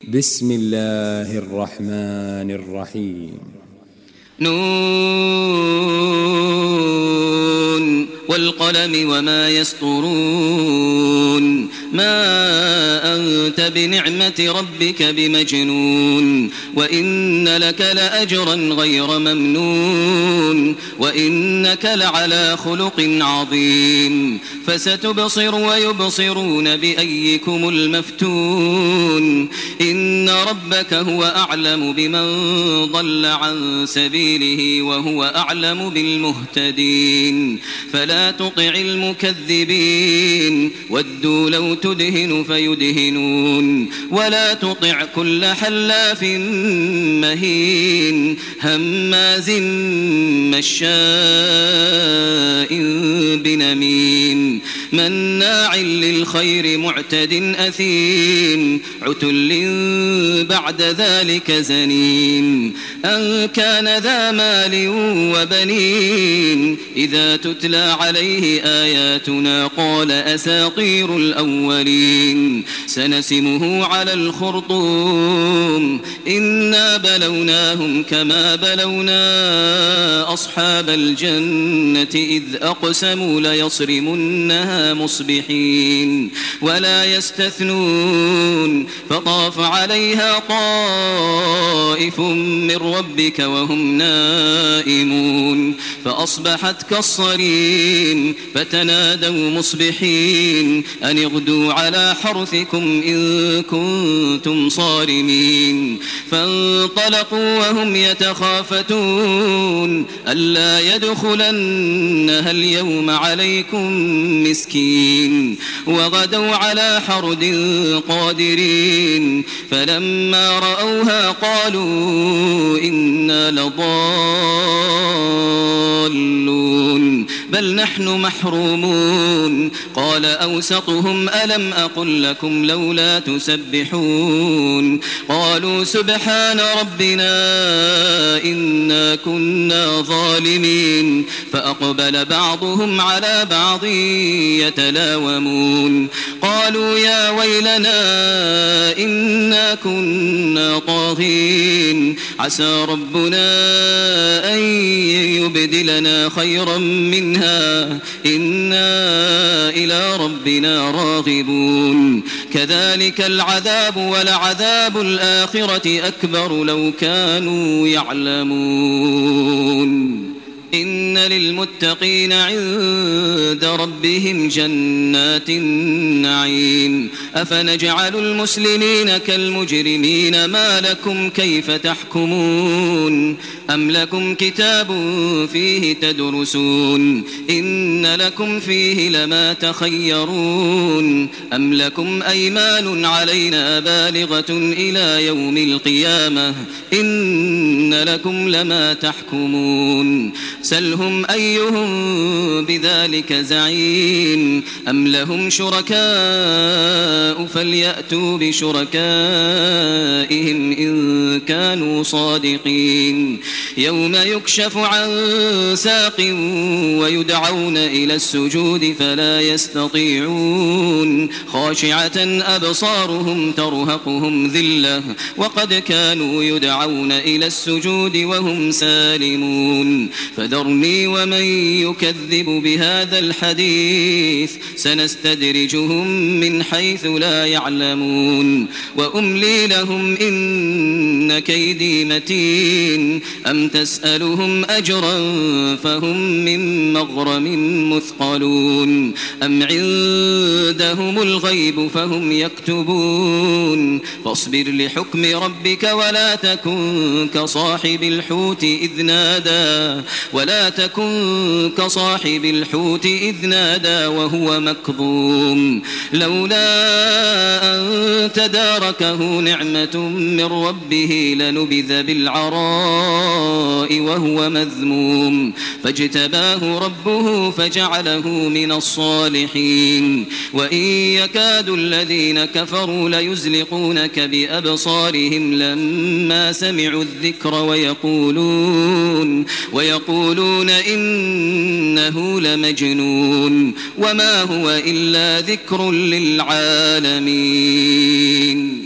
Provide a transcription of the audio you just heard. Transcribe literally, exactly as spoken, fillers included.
بسم الله الرحمن الرحيم. نون والقلم وما يسطرون ما أنت بنعمة ربك بمجنون وإن لك لأجرا غير ممنون وإنك لعلى خلق عظيم فستبصر ويبصرون بأيكم المفتون إن ربك هو أعلم بمن ضل عن سبيله وهو أعلم بالمهتدين فلا تطع المكذبين ودوا لو تدهن فيدهنون ولا تطع كل حلاف مهين هماز مشاء بنميم مناع للخير معتد أثيم عتل بعد ذلك زنيم أن كان ذا مال وبنين إذا تتلى عليه آياتنا قال أساطير الأولين سنسمه على الخرطوم إنا بلوناهم كما بلونا أصحاب الجنة إذ أقسموا ليصرمنها مصبحين ولا يستثنون فطاف عليها طائف من ربك وهم نائمون فأصبحت كالصريم فتنادوا مصبحين أن اغدوا على حرثكم إن كنتم صارمين فانطلقوا وهم يتخافتون ألا يدخلنها اليوم عليكم مسكين وغدوا على حرد قادرين فلما رأوها قالوا إنا لضالون بل نحن محرومون قال أوسطهم ألم أقل لكم لولا تسبحون قالوا سبحان ربنا إنا كنا ظالمين فأقبل بعضهم على بعض يتلاومون قالوا يا ويلنا إنا كنا طاغين عسى ربنا أن يبدلنا خيرا منها إنا إلى ربنا راغبون كذلك العذاب ولعذاب الآخرة أكبر لو كانوا يعلمون إن للمتقين عند ربهم جنات النعيم أفنجعل المسلمين كالمجرمين ما لكم كيف تحكمون أم لكم كتاب فيه تدرسون إن لكم فيه لما تخيرون أم لكم أيمان علينا بالغة إلى يوم القيامة إن لكم لما تحكمون سلهم أيهم بذلك زعيم أم لهم شركاء فليأتوا بشركائهم إن كانوا صادقين يوم يكشف عن ساق ويدعون إلى السجود فلا يستطيعون خاشعة أبصارهم ترهقهم ذلة وقد كانوا يدعون إلى السجود وهم سالمون فذرني ومن يكذب بهذا الحديث سنستدرجهم من حيث لا يعلمون وأملي لهم إن كيدي متين أم تسألهم أجرا فهم من مغرم مثقلون أم عندهم الغيب فهم يكتبون فاصبر لحكم ربك ولا تكن كصاحب الحوت إذ نادى ولا تكن كصاحب الحوت إذ نادى وهو مكظوم لولا أن تداركه نعمة من ربه لنبذ بالعراء وهو مذموم فاجتباه ربه فجعله من الصالحين وإن يكاد الذين كفروا ليزلقونك بأبصارهم لما سمعوا الذكر ويقولون ويقولون إنه لمجنون وما هو إلا ذكر للعالمين.